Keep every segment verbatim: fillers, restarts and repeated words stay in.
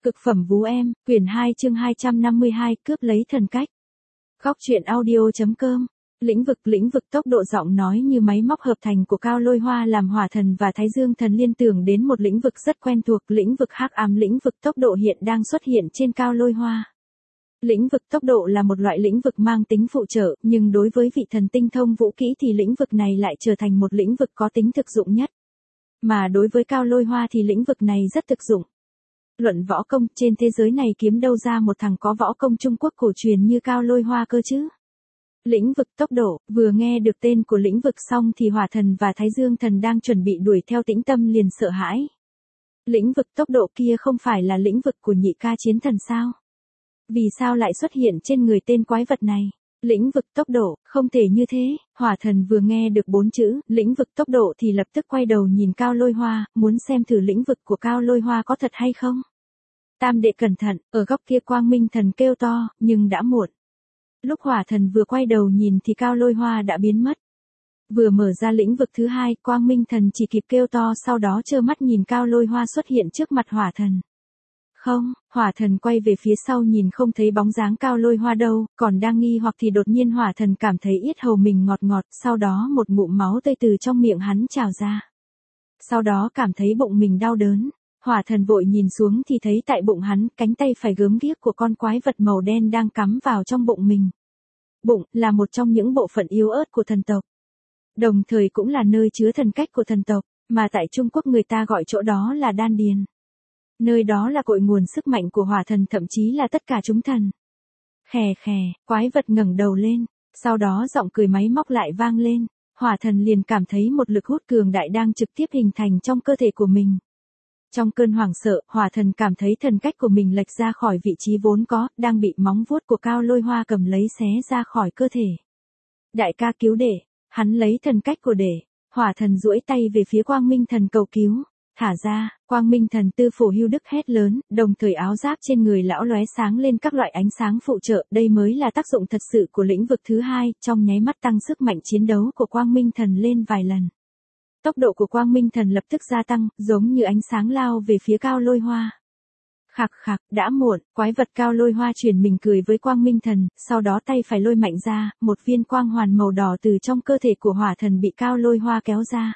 Cực phẩm vú em, quyển hai chương hai trăm năm mươi hai, cướp lấy thần cách. Góc truyện audio.com. Lĩnh vực lĩnh vực tốc độ giọng nói như máy móc hợp thành của Cao Lôi Hoa làm Hỏa Thần và Thái Dương Thần liên tưởng đến một lĩnh vực rất quen thuộc, lĩnh vực hắc ám. Lĩnh vực tốc độ hiện đang xuất hiện trên Cao Lôi Hoa. Lĩnh vực tốc độ là một loại lĩnh vực mang tính phụ trợ, nhưng đối với vị thần tinh thông vũ kỹ thì lĩnh vực này lại trở thành một lĩnh vực có tính thực dụng nhất. Mà đối với Cao Lôi Hoa thì lĩnh vực này rất thực dụng. Luận võ công, trên thế giới này kiếm đâu ra một thằng có võ công Trung Quốc cổ truyền như Cao Lôi Hoa cơ chứ? Lĩnh vực tốc độ, vừa nghe được tên của lĩnh vực xong thì Hỏa Thần và Thái Dương Thần đang chuẩn bị đuổi theo Tĩnh Tâm liền sợ hãi. Lĩnh vực tốc độ kia không phải là lĩnh vực của Nhị Ca Chiến Thần sao? Vì sao lại xuất hiện trên người tên quái vật này? Lĩnh vực tốc độ, không thể như thế. Hỏa Thần vừa nghe được bốn chữ, lĩnh vực tốc độ thì lập tức quay đầu nhìn Cao Lôi Hoa, muốn xem thử lĩnh vực của Cao Lôi Hoa có thật hay không. Tam đệ cẩn thận, ở góc kia Quang Minh Thần kêu to, nhưng đã muộn. Lúc Hỏa Thần vừa quay đầu nhìn thì Cao Lôi Hoa đã biến mất. Vừa mở ra lĩnh vực thứ hai, Quang Minh Thần chỉ kịp kêu to, sau đó trơ mắt nhìn Cao Lôi Hoa xuất hiện trước mặt Hỏa Thần. Không, Hỏa Thần quay về phía sau nhìn không thấy bóng dáng Cao Lôi Hoa đâu, còn đang nghi hoặc thì đột nhiên Hỏa Thần cảm thấy yết hầu mình ngọt ngọt, sau đó một ngụm máu tươi từ trong miệng hắn trào ra. Sau đó cảm thấy bụng mình đau đớn. Hỏa Thần vội nhìn xuống thì thấy tại bụng hắn, cánh tay phải gớm ghiếc của con quái vật màu đen đang cắm vào trong bụng mình. Bụng là một trong những bộ phận yếu ớt của thần tộc. Đồng thời cũng là nơi chứa thần cách của thần tộc, mà tại Trung Quốc người ta gọi chỗ đó là đan điền. Nơi đó là cội nguồn sức mạnh của Hỏa Thần, thậm chí là tất cả chúng thần. Khè khè, quái vật ngẩng đầu lên, sau đó giọng cười máy móc lại vang lên. Hỏa Thần liền cảm thấy một lực hút cường đại đang trực tiếp hình thành trong cơ thể của mình. Trong cơn hoảng sợ, Hỏa Thần cảm thấy thần cách của mình lệch ra khỏi vị trí vốn có, đang bị móng vuốt của Cao Lôi Hoa cầm lấy xé ra khỏi cơ thể. Đại ca cứu đệ, hắn lấy thần cách của đệ. Hỏa Thần duỗi tay về phía Quang Minh Thần cầu cứu. Thả ra, Quang Minh Thần Tư Phổ Hưu Đức hét lớn, đồng thời áo giáp trên người lão lóe sáng lên các loại ánh sáng phụ trợ, đây mới là tác dụng thật sự của lĩnh vực thứ hai, trong nháy mắt tăng sức mạnh chiến đấu của Quang Minh Thần lên vài lần. Tốc độ của Quang Minh Thần lập tức gia tăng, giống như ánh sáng lao về phía Cao Lôi Hoa. Khạc khạc, đã muộn, quái vật Cao Lôi Hoa chuyển mình cười với Quang Minh Thần, sau đó tay phải lôi mạnh ra, một viên quang hoàn màu đỏ từ trong cơ thể của Hỏa Thần bị Cao Lôi Hoa kéo ra.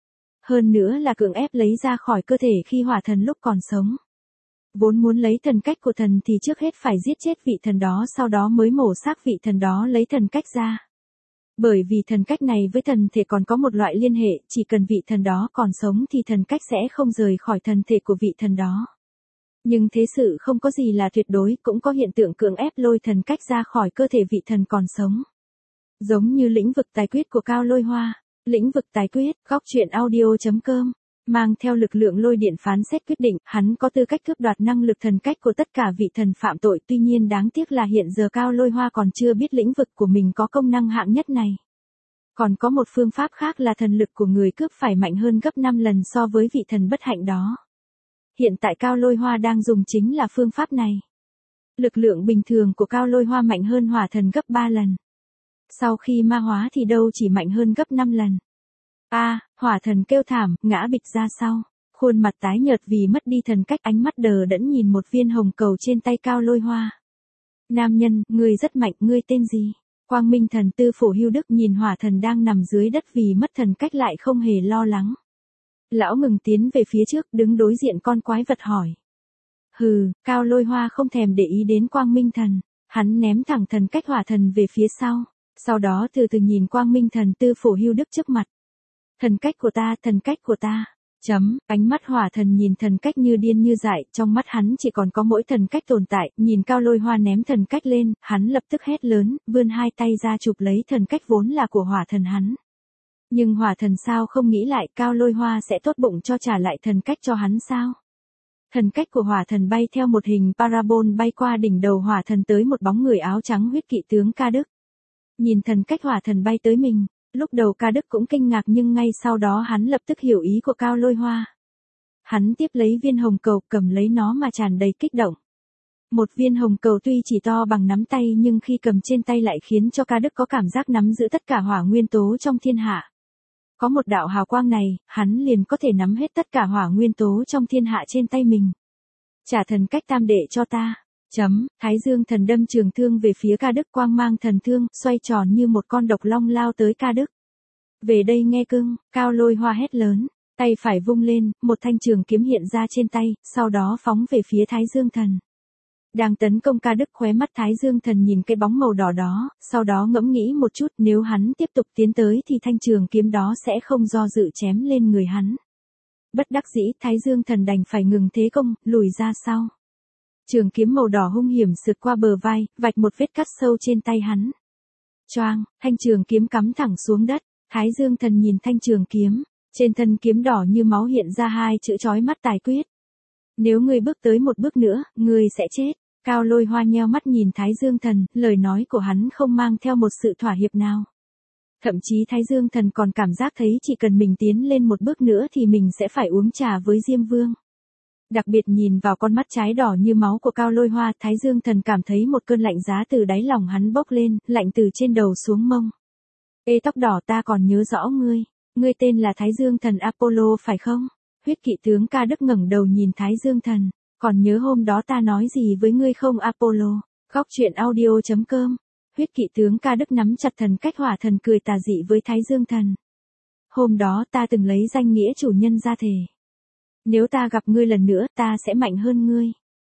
Hơn nữa là cưỡng ép lấy ra khỏi cơ thể khi Hỏa Thần lúc còn sống. Vốn muốn lấy thần cách của thần thì trước hết phải giết chết vị thần đó, sau đó mới mổ xác vị thần đó lấy thần cách ra. Bởi vì thần cách này với thần thể còn có một loại liên hệ, chỉ cần vị thần đó còn sống thì thần cách sẽ không rời khỏi thần thể của vị thần đó. Nhưng thế sự không có gì là tuyệt đối, cũng có hiện tượng cưỡng ép lôi thần cách ra khỏi cơ thể vị thần còn sống. Giống như lĩnh vực tài quyết của Cao Lôi Hoa. Lĩnh vực tài quyết, góc truyện audio.com, mang theo lực lượng lôi điện phán xét quyết định, hắn có tư cách cướp đoạt năng lực thần cách của tất cả vị thần phạm tội, tuy nhiên đáng tiếc là hiện giờ Cao Lôi Hoa còn chưa biết lĩnh vực của mình có công năng hạng nhất này. Còn có một phương pháp khác là thần lực của người cướp phải mạnh hơn gấp năm lần so với vị thần bất hạnh đó. Hiện tại Cao Lôi Hoa đang dùng chính là phương pháp này. Lực lượng bình thường của Cao Lôi Hoa mạnh hơn Hỏa Thần gấp ba lần. Sau khi ma hóa thì đâu chỉ mạnh hơn gấp năm lần. A, à, Hỏa Thần kêu thảm, ngã bịch ra sau. Khuôn mặt tái nhợt vì mất đi thần cách, ánh mắt đờ đẫn nhìn một viên hồng cầu trên tay Cao Lôi Hoa. Nam nhân, ngươi rất mạnh, ngươi tên gì? Quang Minh Thần Tư Phổ Hưu Đức nhìn Hỏa Thần đang nằm dưới đất vì mất thần cách lại không hề lo lắng. Lão ngừng tiến về phía trước, đứng đối diện con quái vật hỏi. Hừ, Cao Lôi Hoa không thèm để ý đến Quang Minh Thần. Hắn ném thẳng thần cách Hỏa Thần về phía sau. Sau đó từ từ nhìn Quang Minh Thần Tư Phổ Hưu Đức trước mặt. Thần cách của ta, thần cách của ta. Chấm, ánh mắt Hỏa Thần nhìn thần cách như điên như dại, trong mắt hắn chỉ còn có mỗi thần cách tồn tại, nhìn Cao Lôi Hoa ném thần cách lên, hắn lập tức hét lớn, vươn hai tay ra chụp lấy thần cách vốn là của Hỏa Thần hắn. Nhưng Hỏa Thần sao không nghĩ lại Cao Lôi Hoa sẽ tốt bụng cho trả lại thần cách cho hắn sao? Thần cách của Hỏa Thần bay theo một hình parabol bay qua đỉnh đầu Hỏa Thần tới một bóng người áo trắng huyết kỵ tướng Ca Đức. Nhìn thần cách Hỏa Thần bay tới mình, lúc đầu Ca Đức cũng kinh ngạc nhưng ngay sau đó hắn lập tức hiểu ý của Cao Lôi Hoa. Hắn tiếp lấy viên hồng cầu, cầm lấy nó mà tràn đầy kích động. Một viên hồng cầu tuy chỉ to bằng nắm tay nhưng khi cầm trên tay lại khiến cho Ca Đức có cảm giác nắm giữ tất cả hỏa nguyên tố trong thiên hạ. Có một đạo hào quang này, hắn liền có thể nắm hết tất cả hỏa nguyên tố trong thiên hạ trên tay mình. Trả thần cách tam đệ cho ta. Chấm, Thái Dương thần đâm trường thương về phía Ca Đức, quang mang thần thương, xoay tròn như một con độc long lao tới Ca Đức. Về đây nghe cưng, Cao Lôi Hoa hét lớn, tay phải vung lên, một thanh trường kiếm hiện ra trên tay, sau đó phóng về phía Thái Dương thần. Đang tấn công Ca Đức, khóe mắt Thái Dương thần nhìn cái bóng màu đỏ đó, sau đó ngẫm nghĩ một chút, nếu hắn tiếp tục tiến tới thì thanh trường kiếm đó sẽ không do dự chém lên người hắn. Bất đắc dĩ, Thái Dương thần đành phải ngừng thế công, lùi ra sau. Trường kiếm màu đỏ hung hiểm sượt qua bờ vai, vạch một vết cắt sâu trên tay hắn. Choang, thanh trường kiếm cắm thẳng xuống đất. Thái Dương thần nhìn thanh trường kiếm, trên thân kiếm đỏ như máu hiện ra hai chữ chói mắt tài quyết. Nếu ngươi bước tới một bước nữa, ngươi sẽ chết. Cao Lôi Hoa nheo mắt nhìn Thái Dương thần, lời nói của hắn không mang theo một sự thỏa hiệp nào. Thậm chí Thái Dương thần còn cảm giác thấy chỉ cần mình tiến lên một bước nữa thì mình sẽ phải uống trà với Diêm Vương. Đặc biệt nhìn vào con mắt trái đỏ như máu của Cao Lôi Hoa, Thái Dương thần cảm thấy một cơn lạnh giá từ đáy lòng hắn bốc lên, lạnh từ trên đầu xuống mông. Ê tóc đỏ, ta còn nhớ rõ ngươi, ngươi tên là Thái Dương thần Apollo phải không? Huyết kỵ tướng Ca Đức ngẩng đầu nhìn Thái Dương thần, còn nhớ hôm đó ta nói gì với ngươi không Apollo? Góc truyện audio chấm com. Huyết kỵ tướng Ca Đức nắm chặt thần cách hỏa thần cười tà dị với Thái Dương thần. Hôm đó ta từng lấy danh nghĩa chủ nhân ra thề. Nếu ta gặp ngươi lần nữa, ta sẽ mạnh hơn ngươi.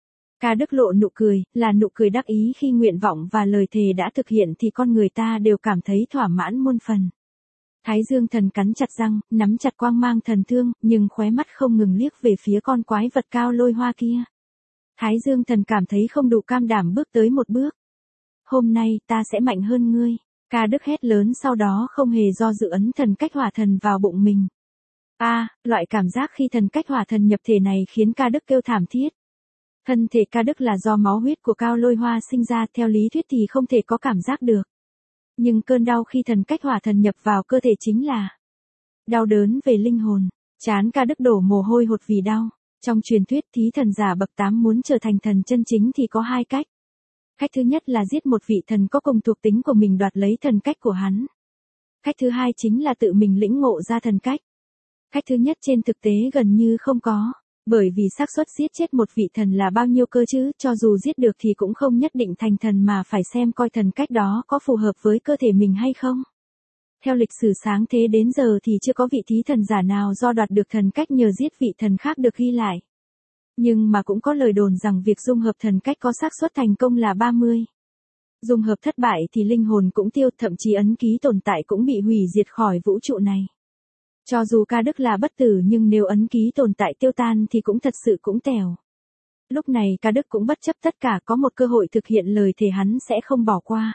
Ca Đức lộ nụ cười, là nụ cười đắc ý khi nguyện vọng và lời thề đã thực hiện thì con người ta đều cảm thấy thỏa mãn muôn phần. Thái Dương thần cắn chặt răng, nắm chặt quang mang thần thương, nhưng khóe mắt không ngừng liếc về phía con quái vật Cao Lôi Hoa kia. Thái Dương thần cảm thấy không đủ cam đảm bước tới một bước. Hôm nay, ta sẽ mạnh hơn ngươi. Ca Đức hét lớn, sau đó không hề do dự ấn thần cách hỏa thần vào bụng mình. A, à, loại cảm giác khi thần cách hỏa thần nhập thể này khiến Ca Đức kêu thảm thiết. Thân thể Ca Đức là do máu huyết của Cao Lôi Hoa sinh ra, theo lý thuyết thì không thể có cảm giác được. Nhưng cơn đau khi thần cách hỏa thần nhập vào cơ thể chính là đau đớn về linh hồn. Trán Ca Đức đổ mồ hôi hột vì đau. Trong truyền thuyết, thí thần giả bậc tám muốn trở thành thần chân chính thì có hai cách. Cách thứ nhất là giết một vị thần có cùng thuộc tính của mình đoạt lấy thần cách của hắn. Cách thứ hai chính là tự mình lĩnh ngộ ra thần cách. Cách thứ nhất trên thực tế gần như không có, bởi vì xác suất giết chết một vị thần là bao nhiêu cơ chứ, cho dù giết được thì cũng không nhất định thành thần mà phải xem coi thần cách đó có phù hợp với cơ thể mình hay không. Theo lịch sử sáng thế đến giờ thì chưa có vị thí thần giả nào do đoạt được thần cách nhờ giết vị thần khác được ghi lại. Nhưng mà cũng có lời đồn rằng việc dung hợp thần cách có xác suất thành công là ba mươi. Dung hợp thất bại thì linh hồn cũng tiêu, thậm chí ấn ký tồn tại cũng bị hủy diệt khỏi vũ trụ này. Cho dù Ca Đức là bất tử nhưng nếu ấn ký tồn tại tiêu tan thì cũng thật sự cũng tèo. Lúc này Ca Đức cũng bất chấp tất cả, có một cơ hội thực hiện lời thề hắn sẽ không bỏ qua.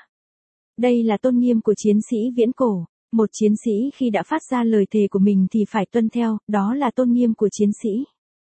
Đây là tôn nghiêm của chiến sĩ viễn cổ. Một chiến sĩ khi đã phát ra lời thề của mình thì phải tuân theo, đó là tôn nghiêm của chiến sĩ.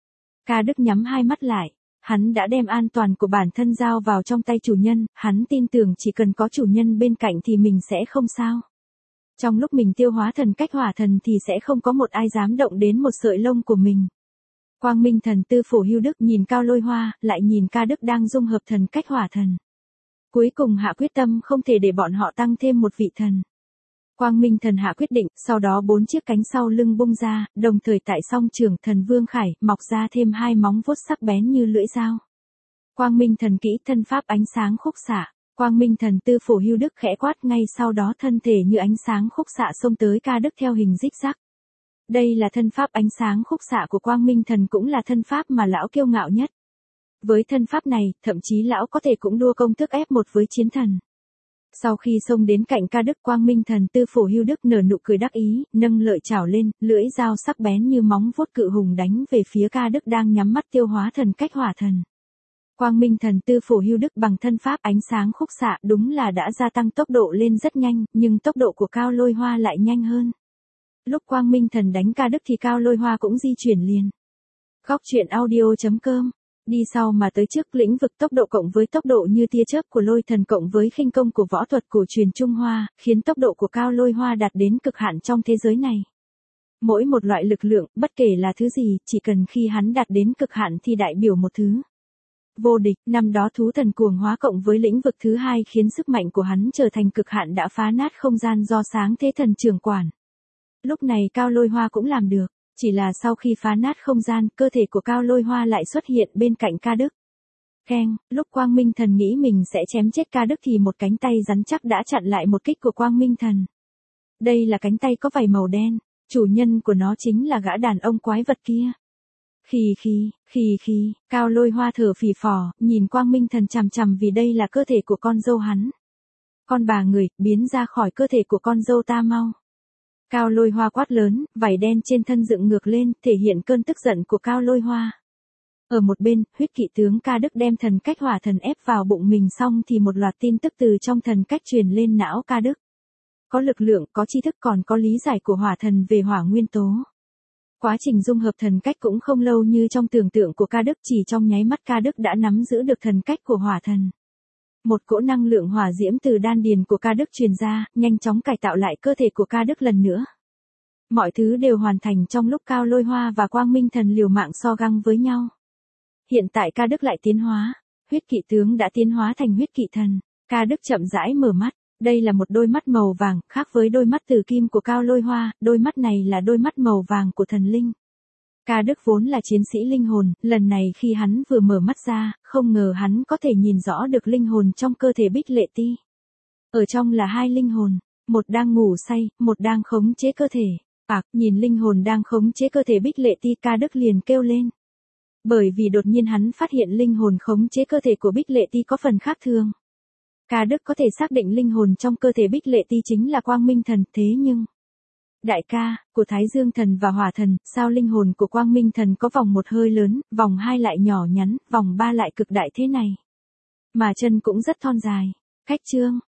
Ca Đức nhắm hai mắt lại. Hắn đã đem an toàn của bản thân giao vào trong tay chủ nhân, hắn tin tưởng chỉ cần có chủ nhân bên cạnh thì mình sẽ không sao. Trong lúc mình tiêu hóa thần cách hỏa thần thì sẽ không có một ai dám động đến một sợi lông của mình. Quang Minh thần Tư Phổ Hưu Đức nhìn Cao Lôi Hoa, lại nhìn Ca Đức đang dung hợp thần cách hỏa thần. Cuối cùng hạ quyết tâm không thể để bọn họ tăng thêm một vị thần. Quang Minh thần hạ quyết định, sau đó bốn chiếc cánh sau lưng bung ra, đồng thời tại song trưởng thần Vương Khải, mọc ra thêm hai móng vuốt sắc bén như lưỡi dao. Quang Minh thần kỹ thân pháp ánh sáng khúc xạ. Quang Minh thần Tư Phổ Hưu Đức khẽ quát, ngay sau đó thân thể như ánh sáng khúc xạ xông tới Ca Đức theo hình rích rắc. Đây là thân pháp ánh sáng khúc xạ của Quang Minh thần, cũng là thân pháp mà lão kiêu ngạo nhất. Với thân pháp này, thậm chí lão có thể cũng đua công thức ép một với chiến thần. Sau khi xông đến cạnh Ca Đức, Quang Minh thần Tư Phổ Hưu Đức nở nụ cười đắc ý, nâng lợi chảo lên, lưỡi dao sắc bén như móng vuốt cự hùng đánh về phía Ca Đức đang nhắm mắt tiêu hóa thần cách hỏa thần. Quang Minh thần Tư Phổ Hưu Đức bằng thân pháp ánh sáng khúc xạ đúng là đã gia tăng tốc độ lên rất nhanh, nhưng tốc độ của Cao Lôi Hoa lại nhanh hơn. Lúc Quang Minh thần đánh Ca Đức thì Cao Lôi Hoa cũng di chuyển liền. Góc truyện audio chấm com. Đi sau mà tới trước, lĩnh vực tốc độ cộng với tốc độ như tia chớp của Lôi thần cộng với khinh công của võ thuật cổ truyền Trung Hoa, khiến tốc độ của Cao Lôi Hoa đạt đến cực hạn trong thế giới này. Mỗi một loại lực lượng, bất kể là thứ gì, chỉ cần khi hắn đạt đến cực hạn thì đại biểu một thứ vô địch. Năm đó thú thần cuồng hóa cộng với lĩnh vực thứ hai khiến sức mạnh của hắn trở thành cực hạn, đã phá nát không gian do sáng thế thần trưởng quản. Lúc này Cao Lôi Hoa cũng làm được. Chỉ là sau khi phá nát không gian, cơ thể của Cao Lôi Hoa lại xuất hiện bên cạnh ca đức. Keng, lúc Quang Minh Thần nghĩ mình sẽ chém chết ca đức thì một cánh tay rắn chắc đã chặn lại một kích của Quang Minh Thần. Đây là cánh tay có vảy màu đen, chủ nhân của nó chính là gã đàn ông quái vật kia. Khì khì, khì khì, Cao Lôi Hoa thở phì phò, nhìn Quang Minh Thần chằm chằm vì đây là cơ thể của con dâu hắn. Con bà người, biến ra khỏi cơ thể của con dâu ta mau. Cao Lôi Hoa quát lớn, vảy đen trên thân dựng ngược lên, thể hiện cơn tức giận của Cao Lôi Hoa. Ở một bên, huyết kỵ tướng ca đức đem thần cách hỏa thần ép vào bụng mình xong thì một loạt tin tức từ trong thần cách truyền lên não ca đức. Có lực lượng, có tri thức còn có lý giải của hỏa thần về hỏa nguyên tố. Quá trình dung hợp thần cách cũng không lâu như trong tưởng tượng của ca đức, chỉ trong nháy mắt ca đức đã nắm giữ được thần cách của hỏa thần. Một cỗ năng lượng hỏa diễm từ đan điền của ca đức truyền ra, nhanh chóng cải tạo lại cơ thể của ca đức lần nữa. Mọi thứ đều hoàn thành trong lúc Cao Lôi Hoa và Quang Minh Thần liều mạng so găng với nhau. Hiện tại ca đức lại tiến hóa, huyết kỵ tướng đã tiến hóa thành huyết kỵ thần. Ca đức chậm rãi mở mắt, đây là một đôi mắt màu vàng, khác với đôi mắt từ kim của Cao Lôi Hoa, đôi mắt này là đôi mắt màu vàng của thần linh. Ca đức vốn là chiến sĩ linh hồn, lần này khi hắn vừa mở mắt ra, không ngờ hắn có thể nhìn rõ được linh hồn trong cơ thể Bích Lệ Ti. Ở trong là hai linh hồn, một đang ngủ say, một đang khống chế cơ thể. Ác, nhìn linh hồn đang khống chế cơ thể Bích Lệ Ti, ca đức liền kêu lên. Bởi vì đột nhiên hắn phát hiện linh hồn khống chế cơ thể của Bích Lệ Ti có phần khác thường. Ca đức có thể xác định linh hồn trong cơ thể Bích Lệ Ti chính là Quang Minh Thần, thế nhưng... Đại ca, của Thái Dương Thần và Hỏa Thần, sao linh hồn của Quang Minh Thần có vòng một hơi lớn, vòng hai lại nhỏ nhắn, vòng ba lại cực đại thế này? Mà chân cũng rất thon dài. Cách chương.